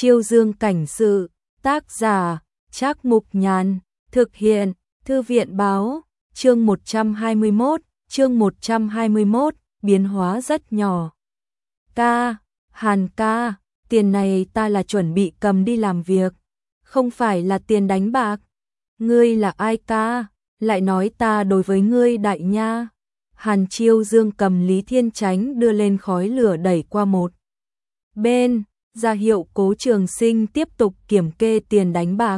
Chiêu Dương cảnh sự, tác giả, Trác Mục Nhàn, thực hiện, Thư viện báo, chương 121, biến hóa rất nhỏ. Hàn ca, tiền này ta là chuẩn bị cầm đi làm việc, không phải là tiền đánh bạc. Ngươi là ai ca, lại nói ta đối với ngươi đại nha. Hàn Chiêu Dương cầm Lý Thiên Chánh đưa lên khói lửa đẩy qua một bên, ra hiệu Cố Trường Sinh tiếp tục kiểm kê tiền đánh bạc.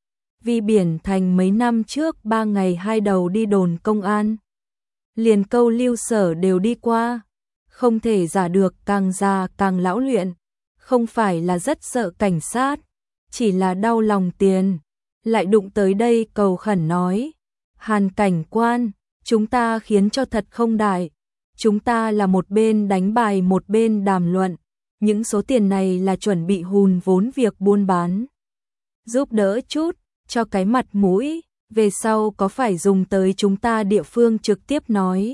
Vì Biển Thành mấy năm trước 3 ngày 2 đầu đi đồn công an, liền câu lưu sở đều đi qua, không thể giả được, càng già càng lão luyện, không phải là rất sợ cảnh sát, chỉ là đau lòng tiền. Lại đụng tới đây cầu khẩn nói, Hàn cảnh quan, chúng ta khiến cho thật không đại, chúng ta là một bên đánh bài một bên đàm luận, những số tiền này là chuẩn bị hùn vốn việc buôn bán, giúp đỡ chút, cho cái mặt mũi, về sau có phải dùng tới chúng ta địa phương trực tiếp nói.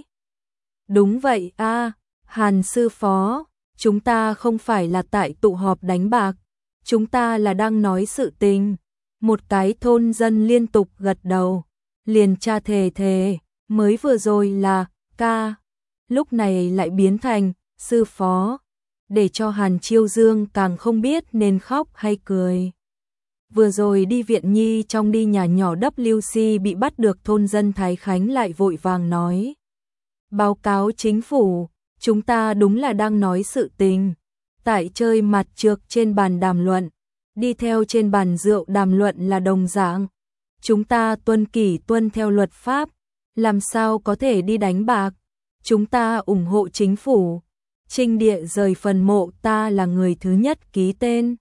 Đúng vậy a, Hàn sư phó, chúng ta không phải là tại tụ họp đánh bạc, chúng ta là đang nói sự tình. Một cái thôn dân liên tục gật đầu, liền tra thề, mới vừa rồi là ca, lúc này lại biến thành sư phó, để cho Hàn Chiêu Dương càng không biết nên khóc hay cười. Vừa rồi đi viện nhi trong đi nhà nhỏ WC bị bắt được, thôn dân Thái Khánh lại vội vàng nói, báo cáo chính phủ, chúng ta đúng là đang nói sự tình, tại chơi mặt trược trên bàn đàm luận, đi theo trên bàn rượu đàm luận là đồng dạng, chúng ta tuân kỷ tuân theo luật pháp, làm sao có thể đi đánh bạc, chúng ta ủng hộ chính phủ. Trinh địa rời phần mộ, ta là người thứ nhất ký tên,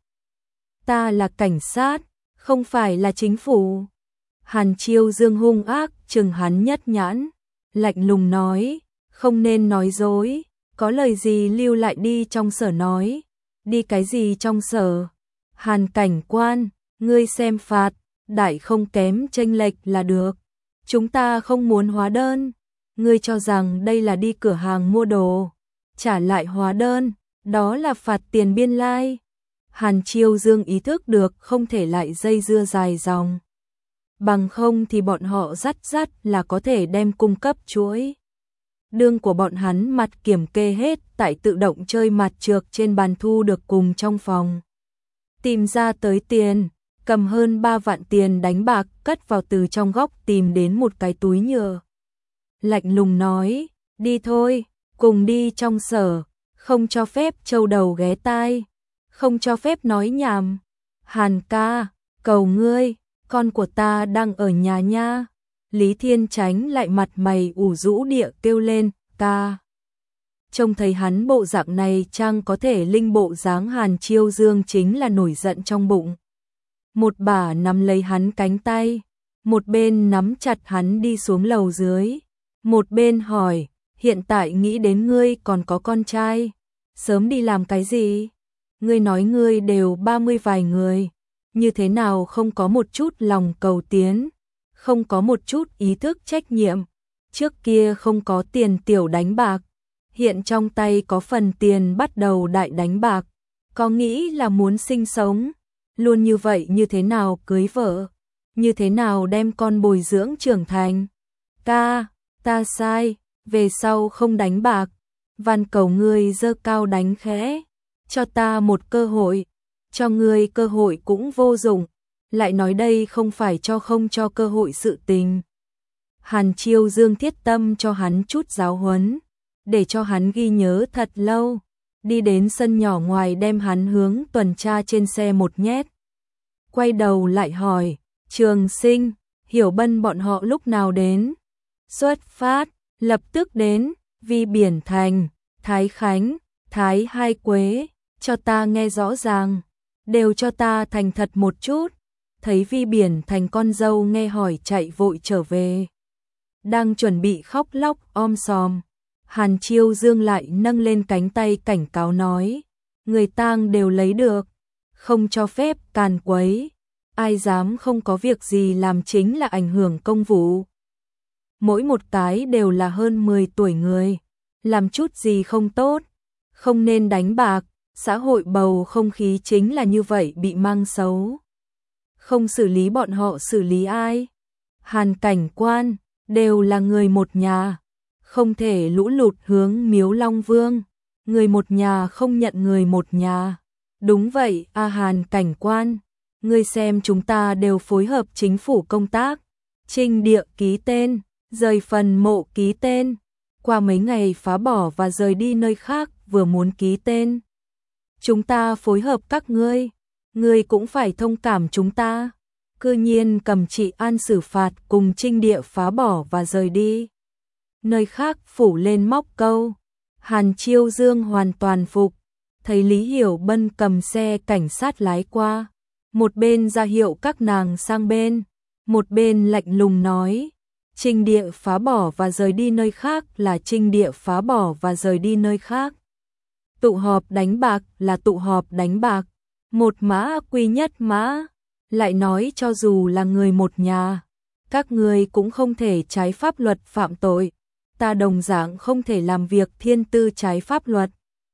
ta là cảnh sát, không phải là chính phủ. Hàn Chiêu Dương hung ác chừng hắn nhất nhãn, lạnh lùng nói, không nên nói dối, có lời gì lưu lại đi trong sở nói. Đi cái gì trong sở? Hàn cảnh quan, ngươi xem phạt, đại không kém chênh lệch là được, chúng ta không muốn hóa đơn. Ngươi cho rằng đây là đi cửa hàng mua đồ, trả lại hóa đơn, đó là phạt tiền biên lai. Hàn Chiêu Dương ý thức được không thể lại dây dưa dài dòng, bằng không thì bọn họ dắt là có thể đem cung cấp chuỗi đương của bọn hắn mặt kiểm kê hết tại tự động chơi mặt trược trên bàn thu được cùng trong phòng. Tìm ra tới tiền, cầm hơn 3 vạn tiền đánh bạc cất vào từ trong góc, tìm đến một cái túi nhựa. Lạnh lùng nói, đi thôi, cùng đi trong sở, không cho phép trâu đầu ghé tai, không cho phép nói nhảm. Hàn ca, cầu ngươi, con của ta đang ở nhà nha. Lý Thiên Chánh lại mặt mày ủ rũ địa kêu lên, ca. Trông thấy hắn bộ dạng này chăng có thể linh bộ dáng Hàn Chiêu Dương chính là nổi giận trong bụng. Một bà nắm lấy hắn cánh tay, một bên nắm chặt hắn đi xuống lầu dưới, một bên hỏi, hiện tại nghĩ đến ngươi còn có con trai, sớm đi làm cái gì? Ngươi nói ngươi đều 30 vài người, như thế nào không có một chút lòng cầu tiến, không có một chút ý thức trách nhiệm, trước kia không có tiền tiểu đánh bạc, hiện trong tay có phần tiền bắt đầu đại đánh bạc, có nghĩ là muốn sinh sống, luôn như vậy như thế nào cưới vợ, như thế nào đem con bồi dưỡng trưởng thành. Ca, ta sai, về sau không đánh bạc, van cầu ngươi giơ cao đánh khẽ, cho ta một cơ hội, cho ngươi cơ hội cũng vô dụng, lại nói đây không phải cho không cho cơ hội sự tình. Hàn Chiêu Dương thiết tâm cho hắn chút giáo huấn, để cho hắn ghi nhớ thật lâu, đi đến sân nhỏ ngoài đem hắn hướng tuần tra trên xe một nhét. Quay đầu lại hỏi, Trường Sinh, Hiểu Bân bọn họ lúc nào đến? Xuất phát, lập tức đến, Vì Biển Thành, Thái Khánh, Thái Hai Quế, cho ta nghe rõ ràng, đều cho ta thành thật một chút. Thấy Vi Biển Thành con dâu nghe hỏi chạy vội trở về, đang chuẩn bị khóc lóc om sòm, Hàn Chiêu Dương lại nâng lên cánh tay cảnh cáo nói, người tang đều lấy được, không cho phép càn quấy, ai dám không có việc gì làm chính là ảnh hưởng công vụ. Mỗi một cái đều là hơn 10 tuổi người, làm chút gì không tốt, không nên đánh bạc, Xã hội bầu không khí chính là như vậy bị mang xấu. Không xử lý bọn họ xử lý ai? Hàn Cảnh Quan, đều là người một nhà. Không thể lũ lụt hướng Miếu Long Vương. Người một nhà không nhận người một nhà. Đúng vậy, Hàn Cảnh Quan. Ngươi xem chúng ta đều phối hợp chính phủ công tác. Trinh địa ký tên, rời phần mộ ký tên. Qua mấy ngày phá bỏ và rời đi nơi khác vừa muốn ký tên. Chúng ta phối hợp các ngươi cũng phải thông cảm chúng ta. Cư nhiên cầm trị an xử phạt cùng Trinh địa phá bỏ và rời đi. Nơi khác phủ lên móc câu. Hàn Chiêu Dương hoàn toàn phục. Thấy Lý Hiểu Bân cầm xe cảnh sát lái qua. Một bên ra hiệu các nàng sang bên. Một bên lạnh lùng nói. Trinh địa phá bỏ và rời đi nơi khác là Trinh địa phá bỏ và rời đi nơi khác. Tụ họp đánh bạc là tụ họp đánh bạc. Một mã quy nhất mã. Lại nói cho dù là người một nhà. Các ngươi cũng không thể trái pháp luật phạm tội. Ta đồng dạng không thể làm việc thiên tư trái pháp luật.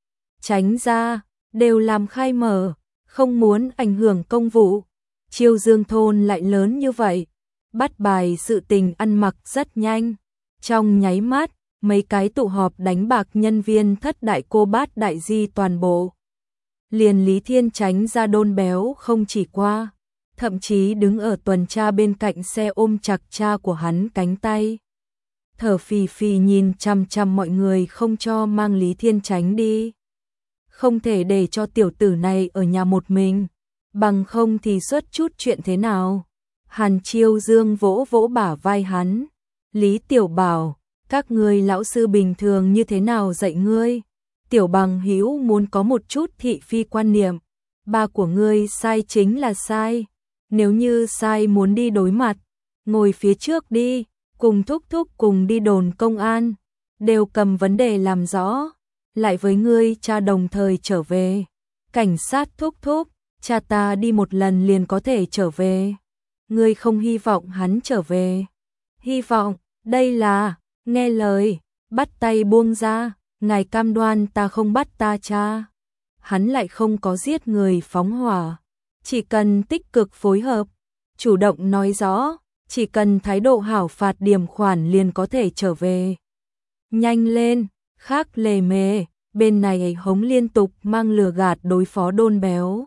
Tránh ra, đều làm khai mở, không muốn ảnh hưởng công vụ. Chiêu Dương thôn lại lớn như vậy. Bắt bài sự tình ăn mặc rất nhanh. Trong nháy mắt, mấy cái tụ họp đánh bạc nhân viên thất đại cô bát đại di toàn bộ. Liền Lý Thiên Chánh ra đôn béo không chỉ qua. Thậm chí đứng ở tuần tra bên cạnh xe ôm chặt cha của hắn cánh tay. Thở phì phì nhìn chằm chằm mọi người không cho mang Lý Thiên Chánh đi. Không thể để cho tiểu tử này ở nhà một mình. Bằng không thì xuất chút chuyện thế nào. Hàn Chiêu Dương vỗ vỗ bả vai hắn. Lý Tiểu Bảo, các ngươi lão sư bình thường như thế nào dạy ngươi? Tiểu Bằng Hữu muốn có một chút thị phi quan niệm. Ba của ngươi sai chính là sai. Nếu như sai muốn đi đối mặt, ngồi phía trước đi, cùng thúc thúc cùng đi đồn công an, đều cầm vấn đề làm rõ, lại với ngươi cha đồng thời trở về. Cảnh sát thúc thúc, cha ta đi một lần liền có thể trở về. Ngươi không hy vọng hắn trở về. Hy vọng, đây là, nghe lời, bắt tay buông ra, ngài cam đoan ta không bắt ta cha. Hắn lại không có giết người phóng hỏa. Chỉ cần tích cực phối hợp, chủ động nói rõ, chỉ cần thái độ hảo phạt điểm khoản liền có thể trở về. Nhanh lên, khác lề mề, bên này hống liên tục mang lừa gạt đối phó đôn béo.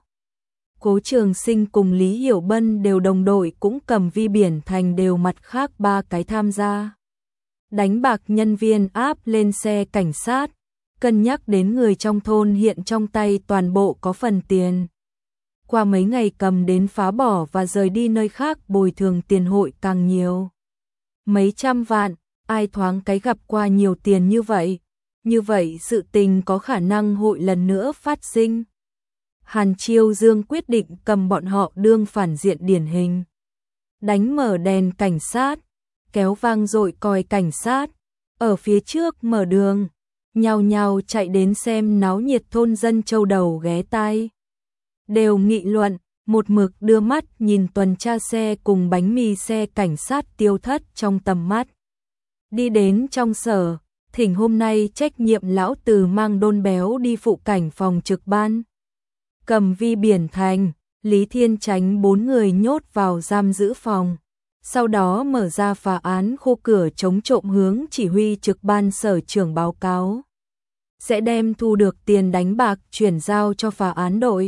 Cố Trường Sinh cùng Lý Hiểu Bân đều đồng đội cũng cầm vi biển thành đều mặt khác ba cái tham gia. Đánh bạc nhân viên áp lên xe cảnh sát, cân nhắc đến người trong thôn hiện trong tay toàn bộ có phần tiền. Qua mấy ngày cầm đến phá bỏ và rời đi nơi khác bồi thường tiền hội càng nhiều. Mấy trăm vạn, ai thoáng cái gặp qua nhiều tiền như vậy. Như vậy sự tình có khả năng hội lần nữa phát sinh. Hàn Chiêu Dương quyết định cầm bọn họ đương phản diện điển hình. Đánh mở đèn cảnh sát, kéo vang dội còi cảnh sát, ở phía trước mở đường, nhao nhao chạy đến xem náo nhiệt thôn dân châu đầu ghé tai. Đều nghị luận, một mực đưa mắt nhìn tuần tra xe cùng bánh mì xe cảnh sát tiêu thất trong tầm mắt. Đi đến trong sở, thỉnh hôm nay trách nhiệm lão Từ mang đôn béo đi phụ cảnh phòng trực ban. Cầm vi biển thành, Lý Thiên Chánh 4 người nhốt vào giam giữ phòng. Sau đó mở ra phá án khu cửa chống trộm hướng chỉ huy trực ban sở trưởng báo cáo. Sẽ đem thu được tiền đánh bạc chuyển giao cho phá án đội.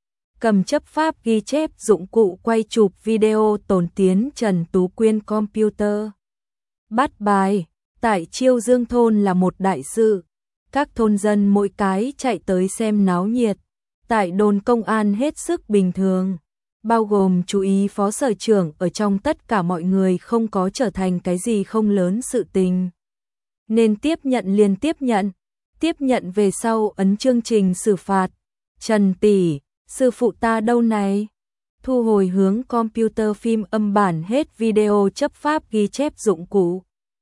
Cầm chấp pháp ghi chép dụng cụ quay chụp video tổn tiến Trần Tú Quyên computer. Bắt bài, tại Chiêu Dương thôn là một đại sự. Các thôn dân mỗi cái chạy tới xem náo nhiệt. Tại đồn công an hết sức bình thường. Bao gồm chú ý phó sở trưởng ở trong tất cả mọi người không có trở thành cái gì không lớn sự tình. Nên tiếp nhận liền tiếp nhận. Tiếp nhận về sau ấn chương trình xử phạt. Trần tỷ, sư phụ ta đâu này? Thu hồi hướng computer phim âm bản hết video chấp pháp ghi chép dụng cụ.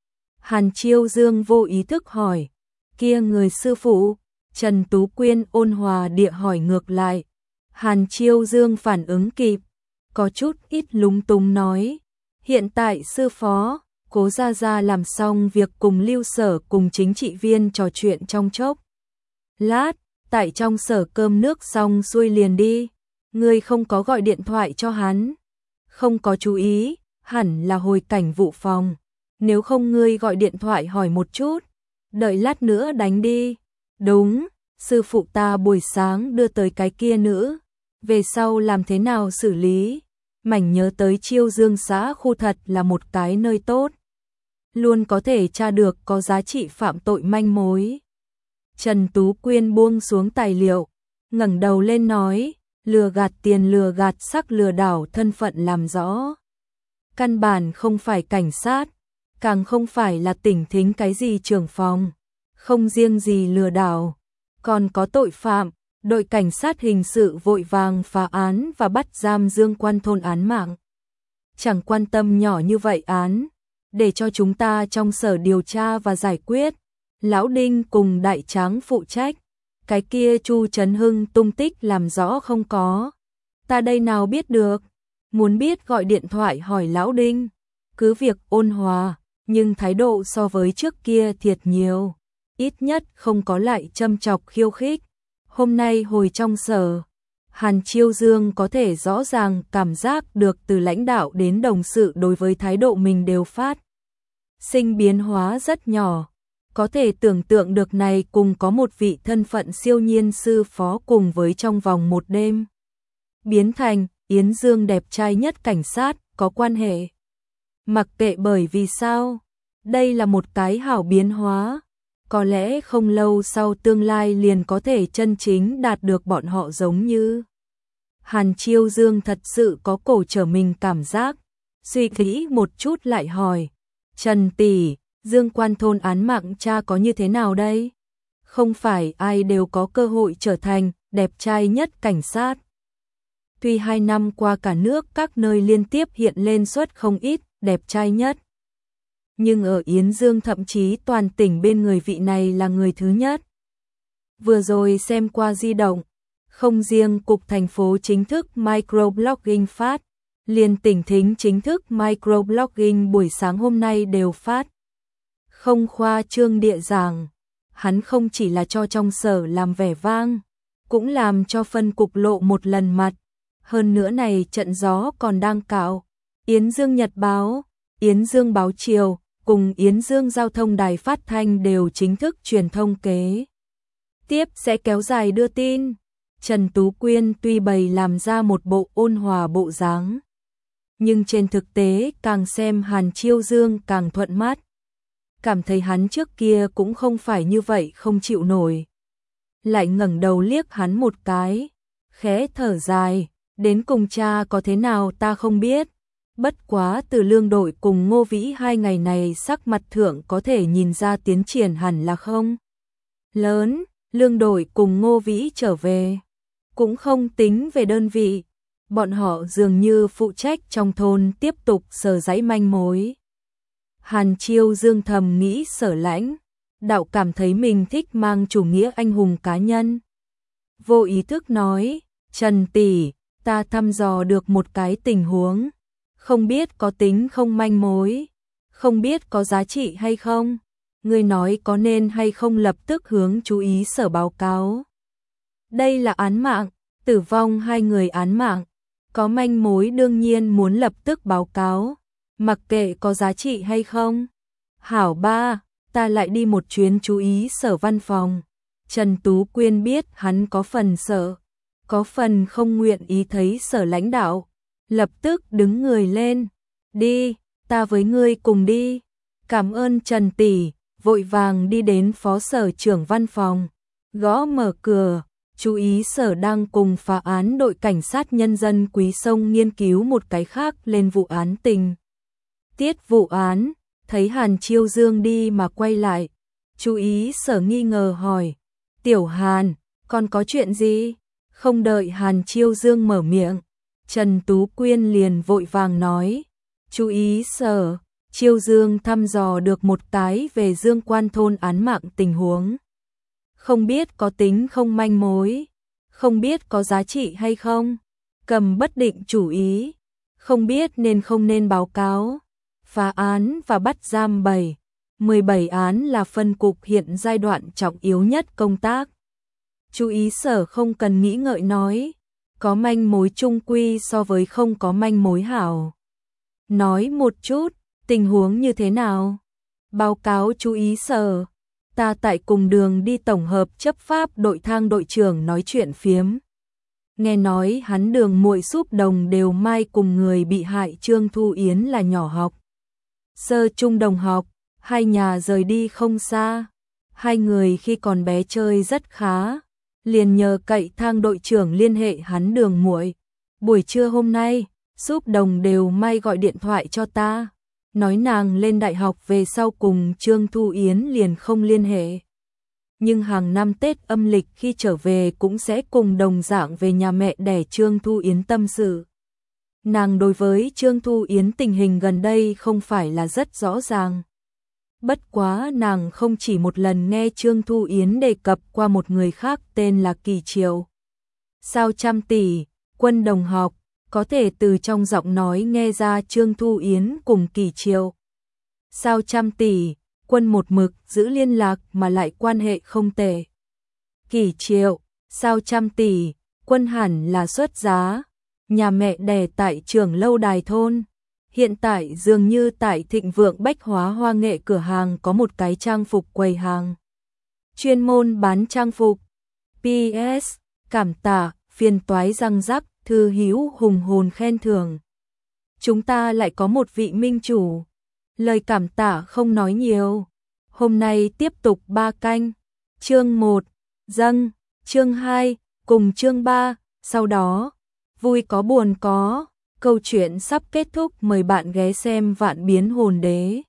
Hàn Chiêu Dương vô ý thức hỏi. Kia người sư phụ? Trần Tú Quyên ôn hòa địa hỏi ngược lại. Hàn Chiêu Dương phản ứng kịp. Có chút ít lúng túng nói. Hiện tại sư phó, Cố Gia Gia làm xong việc cùng Lưu Sở cùng chính trị viên trò chuyện trong chốc lát, tại trong sở cơm nước xong xuôi liền đi. Ngươi không có gọi điện thoại cho hắn. Không có chú ý, hẳn là hồi cảnh vụ phòng. Nếu không ngươi gọi điện thoại hỏi một chút. Đợi lát nữa đánh đi. Đúng, sư phụ ta buổi sáng đưa tới cái kia nữ. Về sau làm thế nào xử lý? Mảnh nhớ tới Chiêu Dương xã khu thật là một cái nơi tốt. Luôn có thể tra được có giá trị phạm tội manh mối. Trần Tú Quyên buông xuống tài liệu, ngẩng đầu lên nói, lừa gạt tiền lừa gạt sắc lừa đảo thân phận làm rõ. Căn bản không phải cảnh sát, càng không phải là tỉnh thính cái gì trưởng phòng, không riêng gì lừa đảo, còn có tội phạm. Đội cảnh sát hình sự vội vàng phá án và bắt giam Dương Quan Thôn án mạng. Chẳng quan tâm nhỏ như vậy án, để cho chúng ta trong sở điều tra và giải quyết. Lão Đinh cùng Đại Tráng phụ trách, cái kia Chu Trấn Hưng tung tích làm rõ không có. Ta đây nào biết được, muốn biết gọi điện thoại hỏi Lão Đinh. Cứ việc ôn hòa, nhưng thái độ so với trước kia thiệt nhiều, ít nhất không có lại châm chọc khiêu khích. Hôm nay hồi trong sở, Hàn Chiêu Dương có thể rõ ràng cảm giác được từ lãnh đạo đến đồng sự đối với thái độ mình đều phát sinh biến hóa rất nhỏ. Có thể tưởng tượng được này cùng có một vị thân phận siêu nhiên sư phó cùng với trong vòng một đêm biến thành Yến Dương đẹp trai nhất cảnh sát có quan hệ. Mặc kệ bởi vì sao, đây là một cái hảo biến hóa. Có lẽ không lâu sau tương lai liền có thể chân chính đạt được bọn họ giống như. Hàn Chiêu Dương thật sự có cổ trở mình cảm giác, suy nghĩ một chút lại hỏi, Trần tỷ, Dương Quan Thôn án mạng cha có như thế nào đây? Không phải ai đều có cơ hội trở thành đẹp trai nhất cảnh sát. Tuy 2 năm qua cả nước các nơi liên tiếp hiện lên suất không ít đẹp trai nhất. Nhưng ở Yến Dương thậm chí toàn tỉnh bên người vị này là người thứ nhất. Vừa rồi xem qua di động, không riêng cục thành phố chính thức microblogging phát, liền tỉnh thính chính thức microblogging buổi sáng hôm nay đều phát. Không khoa trương địa giảng, hắn không chỉ là cho trong sở làm vẻ vang, cũng làm cho phân cục lộ một lần mặt. Hơn nữa này trận gió còn đang cạo. Yến Dương Nhật Báo, Yến Dương Báo Chiều cùng Yến Dương Giao thông đài phát thanh đều chính thức truyền thông kế. Tiếp sẽ kéo dài đưa tin. Trần Tú Quyên tuy bày làm ra một bộ ôn hòa bộ dáng, nhưng trên thực tế càng xem Hàn Chiêu Dương càng thuận mắt. Cảm thấy hắn trước kia cũng không phải như vậy không chịu nổi. Lại ngẩng đầu liếc hắn một cái, khẽ thở dài, đến cùng cha có thế nào ta không biết. Bất quá từ Lương Đội cùng Ngô Vĩ 2 ngày này sắc mặt thượng có thể nhìn ra tiến triển hẳn là không lớn. Lương Đội cùng Ngô Vĩ trở về, cũng không tính về đơn vị. Bọn họ dường như phụ trách trong thôn tiếp tục sờ dãy manh mối. Hàn Chiêu Dương thầm nghĩ Sở Lãnh đạo cảm thấy mình thích mang chủ nghĩa anh hùng cá nhân. Vô ý thức nói, Trần tỷ, ta thăm dò được một cái tình huống. Không biết có tính không manh mối, không biết có giá trị hay không. Ngươi nói có nên hay không lập tức hướng chú ý sở báo cáo. Đây là án mạng, tử vong 2 người án mạng. Có manh mối đương nhiên muốn lập tức báo cáo, mặc kệ có giá trị hay không. Hảo ba, ta lại đi một chuyến chú ý sở văn phòng. Trần Tú Quyên biết hắn có phần sợ, có phần không nguyện ý thấy Sở lãnh đạo. Lập tức đứng người lên, đi, ta với ngươi cùng đi. Cảm ơn Trần tỷ, vội vàng đi đến phó sở trưởng văn phòng, gõ mở cửa. Chú ý sở đang cùng phá án đội cảnh sát nhân dân Quý Sông nghiên cứu một cái khác lên vụ án tình tiết vụ án. Thấy Hàn Chiêu Dương đi mà quay lại, chú ý sở nghi ngờ hỏi, Tiểu Hàn, còn có chuyện gì? Không đợi Hàn Chiêu Dương mở miệng, Trần Tú Quyên liền vội vàng nói, chú ý sở, Chiêu Dương thăm dò được một cái về Dương Quan Thôn án mạng tình huống. Không biết có tính không manh mối, không biết có giá trị hay không, cầm bất định chủ ý, không biết nên không nên báo cáo. Phá án và bắt giam 17 án là phân cục hiện giai đoạn trọng yếu nhất công tác. Chú ý Sở không cần nghĩ ngợi nói, có manh mối chung quy so với không có manh mối hảo. Nói một chút, tình huống như thế nào? Báo cáo chú ý Sở, ta tại cùng đường đi tổng hợp chấp pháp đội thang đội trưởng nói chuyện phiếm. Nghe nói hắn Đường muội Súp Đồng đều mai cùng người bị hại Trương Thu Yến là nhỏ học. Sơ trung đồng học, hai nhà rời đi không xa. Hai người khi còn bé chơi rất khá, liền nhờ cậy thang đội trưởng liên hệ hắn Đường muội. Buổi trưa hôm nay, Súp Đồng đều mai gọi điện thoại cho ta, nói nàng lên đại học về sau cùng Trương Thu Yến liền không liên hệ. Nhưng hàng năm Tết âm lịch khi trở về cũng sẽ cùng đồng dạng về nhà mẹ đẻ Trương Thu Yến tâm sự. Nàng đối với Trương Thu Yến tình hình gần đây không phải là rất rõ ràng. Bất quá nàng không chỉ một lần nghe Trương Thu Yến đề cập qua một người khác tên là Kỳ Triệu. Sao Trăm tỷ, Quân đồng học, có thể từ trong giọng nói nghe ra Trương Thu Yến cùng Kỳ Triệu. Sao Trăm tỷ, Quân một mực giữ liên lạc mà lại quan hệ không tệ. Kỳ Triệu, Sao Trăm tỷ, Quân hẳn là xuất giá, nhà mẹ đẻ tại Trường Lâu Đài thôn. Hiện tại dường như tại Thịnh Vượng Bách Hóa Hoa Nghệ cửa hàng có một cái trang phục quầy hàng. Chuyên môn bán trang phục. PS, cảm tạ, phiền toái răng rắc, thư hữu hùng hồn khen thưởng. Chúng ta lại có một vị minh chủ. Lời cảm tạ không nói nhiều. Hôm nay tiếp tục 3 canh. Chương 1, dâng, chương 2, cùng chương 3, sau đó, vui có buồn có. Câu chuyện sắp kết thúc, mời bạn ghé xem Vạn Biến Hồn Đế.